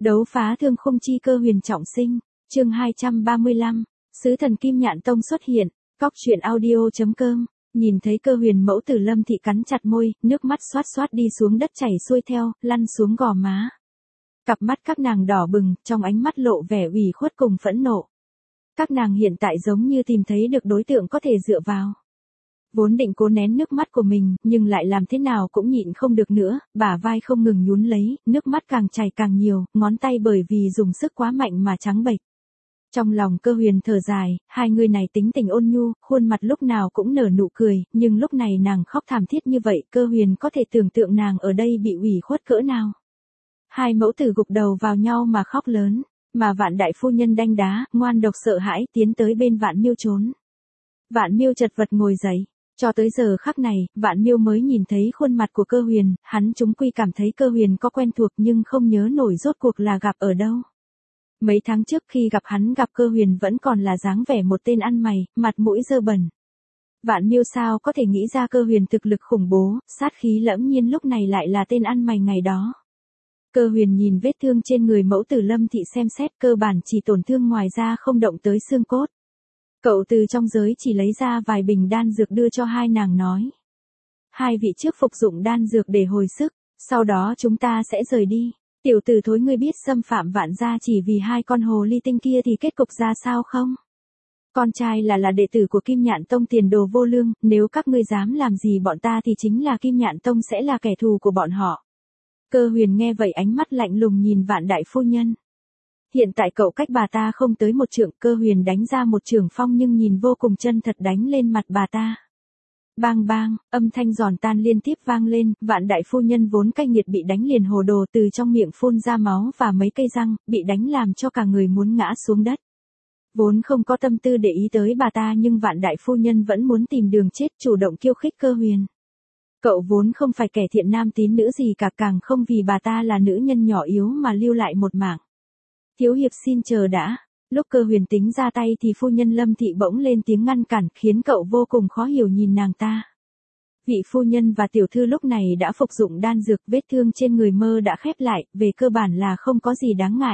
Đấu phá thương khung chi cơ huyền trọng sinh, chương 235, sứ thần Kim Nhạn Tông xuất hiện, cóc truyện audio.com, nhìn thấy cơ huyền mẫu tử Lâm Thị cắn chặt môi, nước mắt xoát xoát đi xuống đất chảy xuôi theo, lăn xuống gò má. Cặp mắt các nàng đỏ bừng, trong ánh mắt lộ vẻ ủy khuất cùng phẫn nộ. Các nàng hiện tại giống như tìm thấy được đối tượng có thể dựa vào. Vốn định cố nén nước mắt của mình, nhưng lại làm thế nào cũng nhịn không được nữa, bả vai không ngừng nhún lấy, nước mắt càng chảy càng nhiều, ngón tay bởi vì dùng sức quá mạnh mà trắng bệch. Trong lòng cơ huyền thở dài, hai người này tính tình ôn nhu, khuôn mặt lúc nào cũng nở nụ cười, nhưng lúc này nàng khóc thảm thiết như vậy, cơ huyền có thể tưởng tượng nàng ở đây bị ủy khuất cỡ nào. Hai mẫu tử gục đầu vào nhau mà khóc lớn, mà Vạn đại phu nhân đanh đá, ngoan độc sợ hãi tiến tới bên Vạn Miêu trốn. Vạn Miêu chật vật ngồi dậy. Cho tới giờ khắc này, Vạn Miêu mới nhìn thấy khuôn mặt của cơ huyền, hắn chúng quy cảm thấy cơ huyền có quen thuộc nhưng không nhớ nổi rốt cuộc là gặp ở đâu. Mấy tháng trước khi gặp hắn gặp cơ huyền vẫn còn là dáng vẻ một tên ăn mày, mặt mũi dơ bẩn. Vạn Miêu sao có thể nghĩ ra cơ huyền thực lực khủng bố, sát khí lẫm nhiên lúc này lại là tên ăn mày ngày đó. Cơ huyền nhìn vết thương trên người mẫu tử Lâm Thị xem xét cơ bản chỉ tổn thương ngoài ra không động tới xương cốt. Cậu từ trong giới chỉ lấy ra vài bình đan dược đưa cho hai nàng nói. Hai vị trước phục dụng đan dược để hồi sức, sau đó chúng ta sẽ rời đi. Tiểu tử thối ngươi biết xâm phạm Vạn gia chỉ vì hai con hồ ly tinh kia thì kết cục ra sao không? Con trai là đệ tử của Kim Nhạn Tông tiền đồ vô lương, nếu các ngươi dám làm gì bọn ta thì chính là Kim Nhạn Tông sẽ là kẻ thù của bọn họ. Cơ huyền nghe vậy ánh mắt lạnh lùng nhìn Vạn đại phu nhân. Hiện tại cậu cách bà ta không tới một trượng, cơ huyền đánh ra một trường phong nhưng nhìn vô cùng chân thật đánh lên mặt bà ta. Bang bang, âm thanh giòn tan liên tiếp vang lên, Vạn đại phu nhân vốn cay nghiệt bị đánh liền hồ đồ từ trong miệng phun ra máu và mấy cây răng, bị đánh làm cho cả người muốn ngã xuống đất. Vốn không có tâm tư để ý tới bà ta nhưng Vạn đại phu nhân vẫn muốn tìm đường chết chủ động khiêu khích cơ huyền. Cậu vốn không phải kẻ thiện nam tín nữ gì cả, càng không vì bà ta là nữ nhân nhỏ yếu mà lưu lại một mạng. Thiếu hiệp xin chờ đã. Lúc cơ huyền tính ra tay thì phu nhân Lâm Thị bỗng lên tiếng ngăn cản, khiến cậu vô cùng khó hiểu nhìn nàng ta. Vị phu nhân và tiểu thư lúc này đã phục dụng đan dược, vết thương trên người mơ đã khép lại, về cơ bản là không có gì đáng ngại.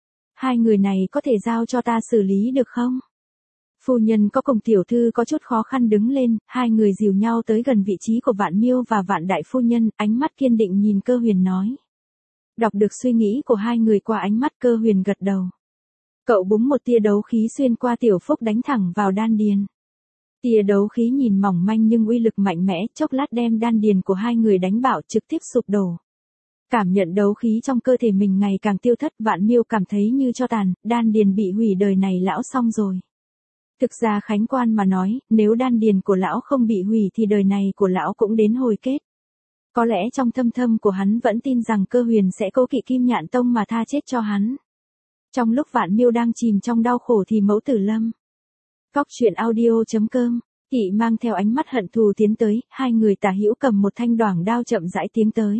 Hai người này có thể giao cho ta xử lý được không? Phu nhân có cùng tiểu thư có chút khó khăn đứng lên, hai người dìu nhau tới gần vị trí của Vạn Miêu và Vạn đại phu nhân, ánh mắt kiên định nhìn cơ huyền nói. Đọc được suy nghĩ của hai người qua ánh mắt cơ huyền gật đầu. Cậu búng một tia đấu khí xuyên qua tiểu phúc đánh thẳng vào đan điền. Tia đấu khí nhìn mỏng manh nhưng uy lực mạnh mẽ, chốc lát đem đan điền của hai người đánh bạo trực tiếp sụp đổ. Cảm nhận đấu khí trong cơ thể mình ngày càng tiêu thất, Vạn Miêu cảm thấy như cho tàn, đan điền bị hủy đời này lão xong rồi. Thực ra khánh quan mà nói, nếu đan điền của lão không bị hủy thì đời này của lão cũng đến hồi kết. Có lẽ trong thâm thâm của hắn vẫn tin rằng cơ huyền sẽ cố kỵ Kim Nhạn Tông mà tha chết cho hắn. Trong lúc Vạn Miêu đang chìm trong đau khổ thì mẫu tử Lâm. Cóc truyện audio.com, Thị mang theo ánh mắt hận thù tiến tới, hai người tả hữu cầm một thanh đoảng đao chậm rãi tiến tới.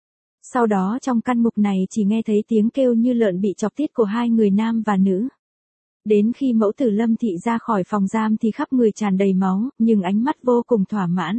Sau đó trong căn mục này chỉ nghe thấy tiếng kêu như lợn bị chọc tiết của hai người nam và nữ. Đến khi mẫu tử Lâm Thị ra khỏi phòng giam thì khắp người tràn đầy máu, nhưng ánh mắt vô cùng thỏa mãn.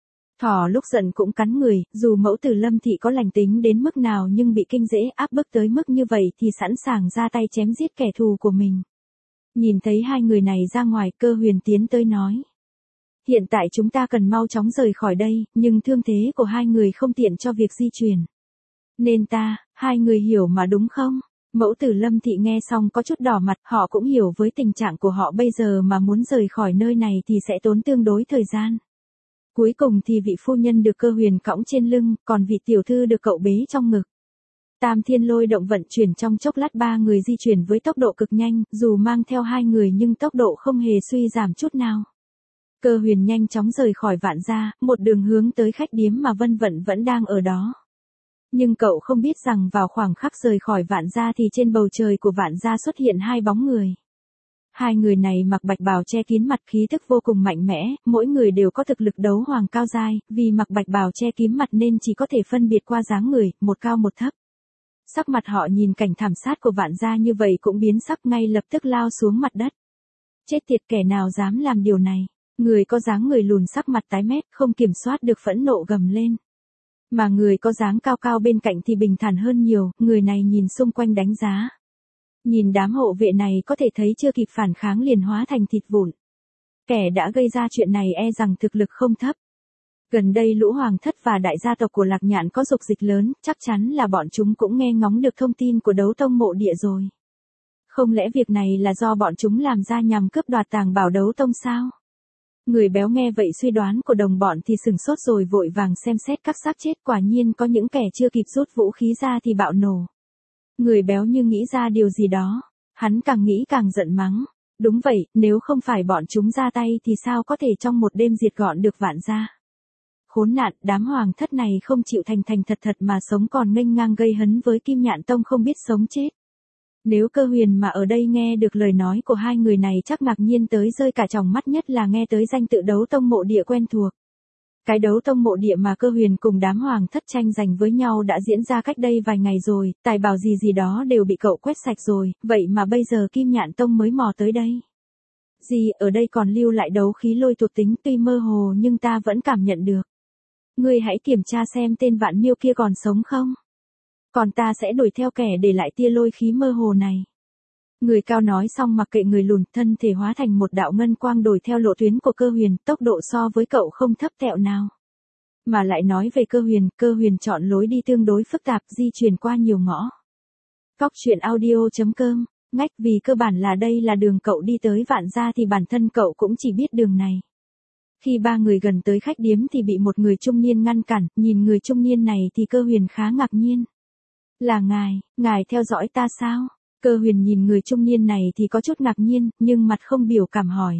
Thỏ lúc giận cũng cắn người, dù mẫu tử Lâm Thị có lành tính đến mức nào nhưng bị kinh dễ áp bức tới mức như vậy thì sẵn sàng ra tay chém giết kẻ thù của mình. Nhìn thấy hai người này ra ngoài, cơ huyền tiến tới nói. Hiện tại chúng ta cần mau chóng rời khỏi đây, nhưng thương thế của hai người không tiện cho việc di chuyển. Nên hai người hiểu mà đúng không? Mẫu tử Lâm Thị nghe xong có chút đỏ mặt, họ cũng hiểu với tình trạng của họ bây giờ mà muốn rời khỏi nơi này thì sẽ tốn tương đối thời gian. Cuối cùng thì vị phu nhân được cơ huyền cõng trên lưng, còn vị tiểu thư được cậu bế trong ngực. Tam thiên lôi động vận chuyển trong chốc lát ba người di chuyển với tốc độ cực nhanh, dù mang theo hai người nhưng tốc độ không hề suy giảm chút nào. Cơ huyền nhanh chóng rời khỏi Vạn gia, một đường hướng tới khách điếm mà Vân Vận vẫn đang ở đó. Nhưng cậu không biết rằng vào khoảng khắc rời khỏi Vạn gia thì trên bầu trời của Vạn gia xuất hiện hai bóng người. Hai người này mặc bạch bào che kín mặt, khí tức vô cùng mạnh mẽ, mỗi người đều có thực lực đấu hoàng cao giai, vì mặc bạch bào che kín mặt nên chỉ có thể phân biệt qua dáng người, một cao một thấp. Sắc mặt họ nhìn cảnh thảm sát của Vạn gia như vậy cũng biến sắc, ngay lập tức lao xuống mặt đất. Chết tiệt, kẻ nào dám làm điều này? Người có dáng người lùn sắc mặt tái mét, không kiểm soát được phẫn nộ gầm lên. Mà người có dáng cao cao bên cạnh thì bình thản hơn nhiều, người này nhìn xung quanh đánh giá. Nhìn đám hộ vệ này có thể thấy chưa kịp phản kháng liền hóa thành thịt vụn. Kẻ đã gây ra chuyện này e rằng thực lực không thấp. Gần đây lũ hoàng thất và đại gia tộc của Lạc Nhạn có dục dịch lớn, chắc chắn là bọn chúng cũng nghe ngóng được thông tin của đấu tông mộ địa rồi. Không lẽ việc này là do bọn chúng làm ra nhằm cướp đoạt tàng bảo đấu tông sao? Người béo nghe vậy suy đoán của đồng bọn thì sừng sốt rồi vội vàng xem xét các xác chết, quả nhiên có những kẻ chưa kịp rút vũ khí ra thì bạo nổ. Người béo như nghĩ ra điều gì đó, hắn càng nghĩ càng giận mắng. Đúng vậy, nếu không phải bọn chúng ra tay thì sao có thể trong một đêm diệt gọn được Vạn gia. Khốn nạn, đám hoàng thất này không chịu thành thành thật thật mà sống còn nghênh ngang gây hấn với Kim Nhạn Tông không biết sống chết. Nếu Cơ Huyền mà ở đây nghe được lời nói của hai người này chắc ngạc nhiên tới rơi cả tròng mắt, nhất là nghe tới danh tự đấu tông mộ địa quen thuộc. Cái đấu tông mộ địa mà Cơ Huyền cùng đám hoàng thất tranh giành với nhau đã diễn ra cách đây vài ngày rồi, tài bảo gì gì đó đều bị cậu quét sạch rồi, vậy mà bây giờ Kim Nhạn Tông mới mò tới đây. Gì, ở đây còn lưu lại đấu khí lôi thuộc tính, tuy mơ hồ nhưng ta vẫn cảm nhận được. Ngươi hãy kiểm tra xem tên Vạn Miêu kia còn sống không? Còn ta sẽ đuổi theo kẻ để lại tia lôi khí mơ hồ này. Người cao nói xong mặc kệ người lùn, thân thể hóa thành một đạo ngân quang đuổi theo lộ tuyến của Cơ Huyền, tốc độ so với cậu không thấp tẹo nào. Mà lại nói về Cơ Huyền chọn lối đi tương đối phức tạp, di chuyển qua nhiều ngõ. Cóc.audio.com, ngách vì cơ bản là đây là đường cậu đi tới Vạn gia thì bản thân cậu cũng chỉ biết đường này. Khi ba người gần tới khách điếm thì bị một người trung niên ngăn cản, nhìn người trung niên này thì Cơ Huyền khá ngạc nhiên. Là ngài theo dõi ta sao? Cơ Huyền nhìn người trung niên này thì có chút ngạc nhiên, nhưng mặt không biểu cảm hỏi.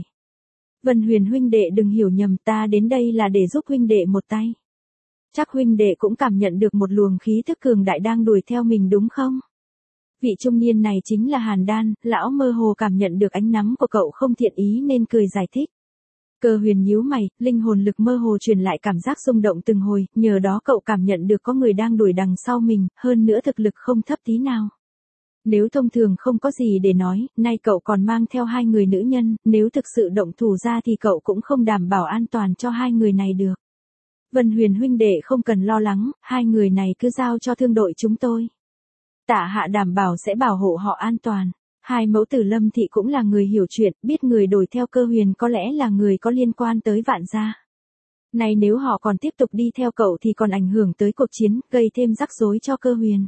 Vân Huyền huynh đệ đừng hiểu nhầm, ta đến đây là để giúp huynh đệ một tay. Chắc huynh đệ cũng cảm nhận được một luồng khí thức cường đại đang đuổi theo mình đúng không? Vị trung niên này chính là Hàn Đan, lão mơ hồ cảm nhận được ánh nắm của cậu không thiện ý nên cười giải thích. Cơ Huyền nhíu mày, linh hồn lực mơ hồ truyền lại cảm giác rung động từng hồi, nhờ đó cậu cảm nhận được có người đang đuổi đằng sau mình, hơn nữa thực lực không thấp tí nào. Nếu thông thường không có gì để nói, nay cậu còn mang theo hai người nữ nhân, nếu thực sự động thủ ra thì cậu cũng không đảm bảo an toàn cho hai người này được. Vân Huyền huynh đệ không cần lo lắng, hai người này cứ giao cho thương đội chúng tôi. Tạ hạ đảm bảo sẽ bảo hộ họ an toàn. Hai mẫu tử Lâm Thị cũng là người hiểu chuyện, biết người đuổi theo Cơ Huyền có lẽ là người có liên quan tới Vạn gia. Này nếu họ còn tiếp tục đi theo cậu thì còn ảnh hưởng tới cuộc chiến, gây thêm rắc rối cho Cơ Huyền.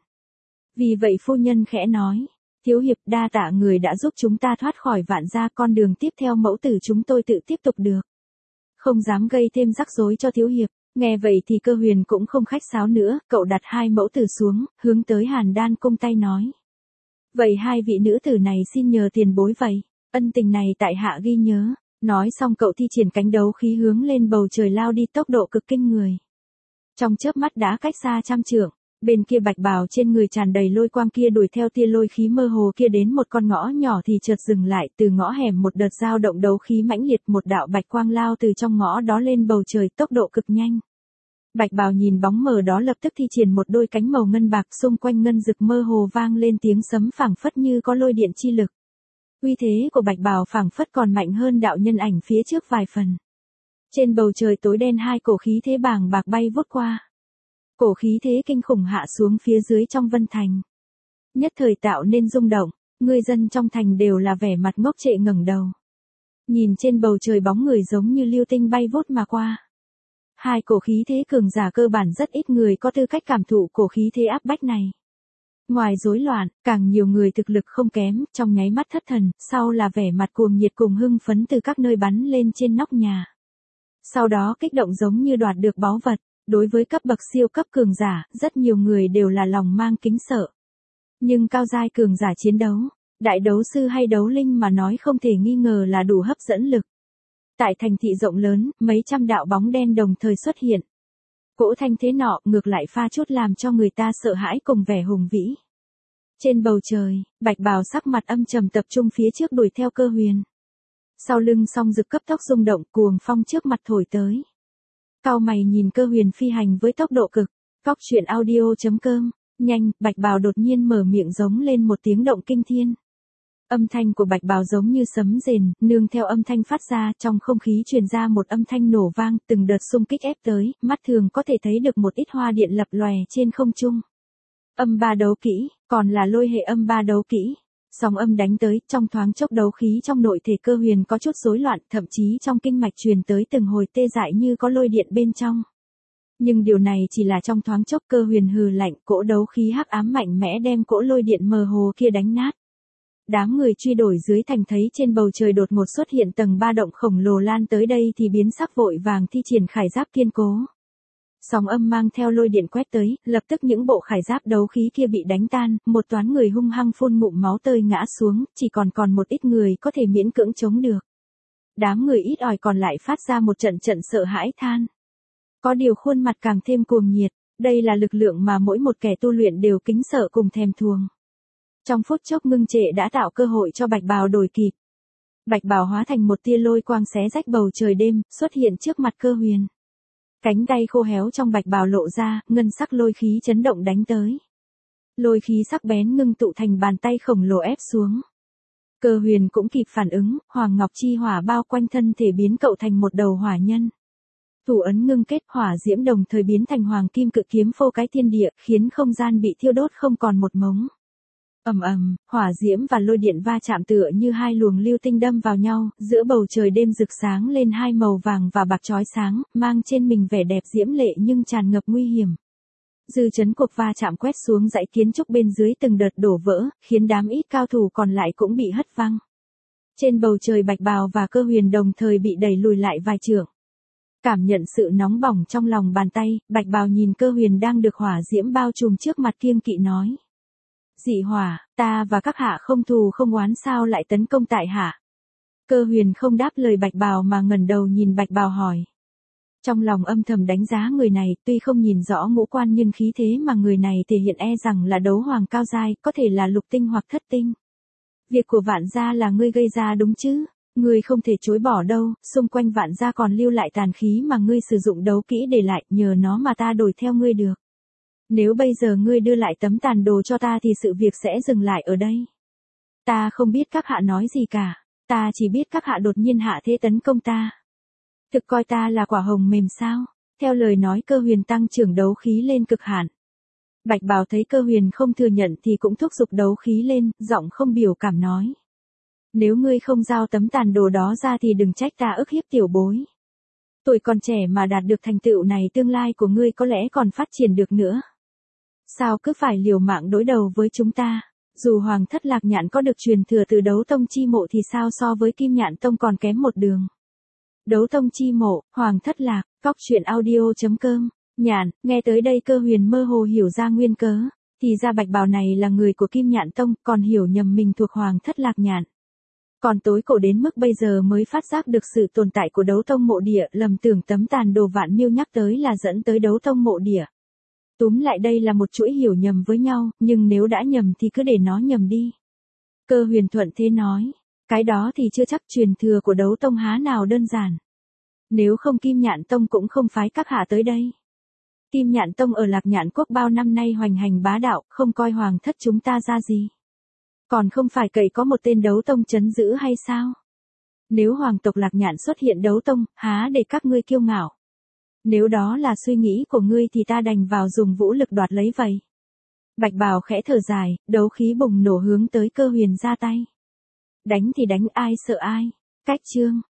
Vì vậy phu nhân khẽ nói, thiếu hiệp đa tạ người đã giúp chúng ta thoát khỏi Vạn gia, con đường tiếp theo mẫu tử chúng tôi tự tiếp tục được. Không dám gây thêm rắc rối cho thiếu hiệp. Nghe vậy thì Cơ Huyền cũng không khách sáo nữa, cậu đặt hai mẫu tử xuống, hướng tới Hàn Đan cung tay nói. Vậy hai vị nữ tử này xin nhờ tiền bối vậy, ân tình này tại hạ ghi nhớ. Nói xong cậu thi triển cánh đấu khí hướng lên bầu trời lao đi tốc độ cực kinh người. Trong chớp mắt đã cách xa trăm trượng, bên kia bạch bào trên người tràn đầy lôi quang kia đuổi theo tia lôi khí mơ hồ kia đến một con ngõ nhỏ thì chợt dừng lại, từ ngõ hẻm một đợt dao động đấu khí mãnh liệt, một đạo bạch quang lao từ trong ngõ đó lên bầu trời tốc độ cực nhanh. Bạch bào nhìn bóng mờ đó lập tức thi triển một đôi cánh màu ngân bạc, xung quanh ngân rực mơ hồ vang lên tiếng sấm phảng phất như có lôi điện chi lực. Uy thế của bạch bào phảng phất còn mạnh hơn đạo nhân ảnh phía trước vài phần. Trên bầu trời tối đen hai cổ khí thế bàng bạc bay vút qua. Cổ khí thế kinh khủng hạ xuống phía dưới trong Vân Thành. Nhất thời tạo nên rung động, người dân trong thành đều là vẻ mặt ngốc trệ ngẩng đầu. Nhìn trên bầu trời bóng người giống như lưu tinh bay vút mà qua. Hai cổ khí thế cường giả cơ bản rất ít người có tư cách cảm thụ cổ khí thế áp bách này. Ngoài rối loạn, càng nhiều người thực lực không kém, trong nháy mắt thất thần, sau là vẻ mặt cuồng nhiệt cùng hưng phấn từ các nơi bắn lên trên nóc nhà. Sau đó kích động giống như đoạt được báu vật, đối với cấp bậc siêu cấp cường giả, rất nhiều người đều là lòng mang kính sợ. Nhưng cao giai cường giả chiến đấu, đại đấu sư hay đấu linh mà nói không thể nghi ngờ là đủ hấp dẫn lực. Tại thành thị rộng lớn, mấy trăm đạo bóng đen đồng thời xuất hiện. Cỗ thanh thế nọ ngược lại pha chút làm cho người ta sợ hãi cùng vẻ hùng vĩ. Trên bầu trời, bạch bào sắc mặt âm trầm tập trung phía trước đuổi theo Cơ Huyền. Sau lưng song rực cấp tốc rung động, cuồng phong trước mặt thổi tới. Cau mày nhìn Cơ Huyền phi hành với tốc độ cực. Cóc.audio.com, nhanh, bạch bào đột nhiên mở miệng giống lên một tiếng động kinh thiên. Âm thanh của Bạch Bào giống như sấm rền, nương theo âm thanh phát ra, trong không khí truyền ra một âm thanh nổ vang, từng đợt xung kích ép tới, mắt thường có thể thấy được một ít hoa điện lập lòe trên không trung. Âm ba đấu kỹ, còn là lôi hệ âm ba đấu kỹ. Sóng âm đánh tới, trong thoáng chốc đấu khí trong nội thể Cơ Huyền có chút rối loạn, thậm chí trong kinh mạch truyền tới từng hồi tê dại như có lôi điện bên trong. Nhưng điều này chỉ là trong thoáng chốc. Cơ Huyền hừ lạnh, cỗ đấu khí hắc ám mạnh mẽ đem cỗ lôi điện mờ hồ kia đánh nát. Đám người truy đuổi dưới thành thấy trên bầu trời đột ngột xuất hiện tầng ba động khổng lồ lan tới đây thì biến sắc vội vàng thi triển khải giáp kiên cố. Sóng âm mang theo lôi điện quét tới, lập tức những bộ khải giáp đấu khí kia bị đánh tan, một toán người hung hăng phun ngụm máu tươi ngã xuống, chỉ còn một ít người có thể miễn cưỡng chống được. Đám người ít ỏi còn lại phát ra một trận trận sợ hãi than. Có điều khuôn mặt càng thêm cuồng nhiệt, đây là lực lượng mà mỗi một kẻ tu luyện đều kính sợ cùng thèm thuồng. Trong phút chốc ngưng trệ đã tạo cơ hội cho Bạch Bào đổi kịp. Bạch Bào hóa thành một tia lôi quang xé rách bầu trời đêm, xuất hiện trước mặt Cơ Huyền. Cánh tay khô héo trong Bạch Bào lộ ra, ngân sắc lôi khí chấn động đánh tới. Lôi khí sắc bén ngưng tụ thành bàn tay khổng lồ ép xuống. Cơ Huyền cũng kịp phản ứng, Hoàng Ngọc Chi hỏa bao quanh thân thể biến cậu thành một đầu hỏa nhân. Thủ ấn ngưng kết, hỏa diễm đồng thời biến thành hoàng kim cự kiếm phô cái thiên địa, khiến không gian bị thiêu đốt không còn một mống. Ầm ầm, hỏa diễm và lôi điện va chạm tựa như hai luồng lưu tinh đâm vào nhau, giữa bầu trời đêm rực sáng lên hai màu vàng và bạc chói sáng, mang trên mình vẻ đẹp diễm lệ nhưng tràn ngập nguy hiểm. Dư chấn cuộc va chạm quét xuống dãy kiến trúc bên dưới từng đợt đổ vỡ, khiến đám ít cao thủ còn lại cũng bị hất văng. Trên bầu trời Bạch Bào và Cơ Huyền đồng thời bị đẩy lùi lại vài trượng. Cảm nhận sự nóng bỏng trong lòng bàn tay, Bạch Bào nhìn Cơ Huyền đang được hỏa diễm bao trùm trước mặt kiêng kỵ nói. Dị hỏa, ta và các hạ không thù không oán sao lại tấn công tại hạ? Cơ Huyền không đáp lời Bạch Bào mà ngẩng đầu nhìn Bạch Bào hỏi. Trong lòng âm thầm đánh giá người này, tuy không nhìn rõ ngũ quan nhưng khí thế mà người này thể hiện e rằng là đấu hoàng cao giai, có thể là lục tinh hoặc thất tinh. Việc của Vạn gia là ngươi gây ra đúng chứ? Ngươi không thể chối bỏ đâu, xung quanh Vạn gia còn lưu lại tàn khí mà ngươi sử dụng đấu kỹ để lại, nhờ nó mà ta đổi theo ngươi được. Nếu bây giờ ngươi đưa lại tấm tàn đồ cho ta thì sự việc sẽ dừng lại ở đây. Ta không biết các hạ nói gì cả, ta chỉ biết các hạ đột nhiên hạ thế tấn công ta. Thực coi ta là quả hồng mềm sao? Theo lời nói Cơ Huyền tăng trưởng đấu khí lên cực hạn. Bạch Bào thấy Cơ Huyền không thừa nhận thì cũng thúc giục đấu khí lên, giọng không biểu cảm nói. Nếu ngươi không giao tấm tàn đồ đó ra thì đừng trách ta ức hiếp tiểu bối. Tuổi còn trẻ mà đạt được thành tựu này tương lai của ngươi có lẽ còn phát triển được nữa. Sao cứ phải liều mạng đối đầu với chúng ta? Dù Hoàng Thất Lạc Nhạn có được truyền thừa từ Đấu Tông Chi Mộ thì sao so với Kim Nhạn Tông còn kém một đường. Đấu Tông Chi Mộ, Hoàng Thất Lạc, Cóc.truyện audio.com. Nhạn, nghe tới đây Cơ Huyền mơ hồ hiểu ra nguyên cớ, thì ra Bạch Bào này là người của Kim Nhạn Tông, còn hiểu nhầm mình thuộc Hoàng Thất Lạc Nhạn. Còn tối cổ đến mức bây giờ mới phát giác được sự tồn tại của Đấu Tông Mộ Địa, lầm tưởng tấm tàn đồ Vạn Miêu nhắc tới là dẫn tới Đấu Tông Mộ Địa. Túm lại đây là một chuỗi hiểu nhầm với nhau, nhưng nếu đã nhầm thì cứ để nó nhầm đi. Cơ Huyền thuận thế nói, cái đó thì chưa chắc, truyền thừa của Đấu Tông há nào đơn giản. Nếu không Kim Nhạn Tông cũng không phái các hạ tới đây. Kim Nhạn Tông ở Lạc Nhạn Quốc bao năm nay hoành hành bá đạo, không coi Hoàng Thất chúng ta ra gì. Còn không phải cậy có một tên Đấu Tông trấn giữ hay sao? Nếu Hoàng tộc Lạc Nhạn xuất hiện Đấu Tông, há để các ngươi kiêu ngạo. Nếu đó là suy nghĩ của ngươi thì ta đành vào dùng vũ lực đoạt lấy vậy. Bạch Bào khẽ thở dài, đấu khí bùng nổ hướng tới Cơ Huyền ra tay. Đánh thì đánh, ai sợ ai. Cách chương.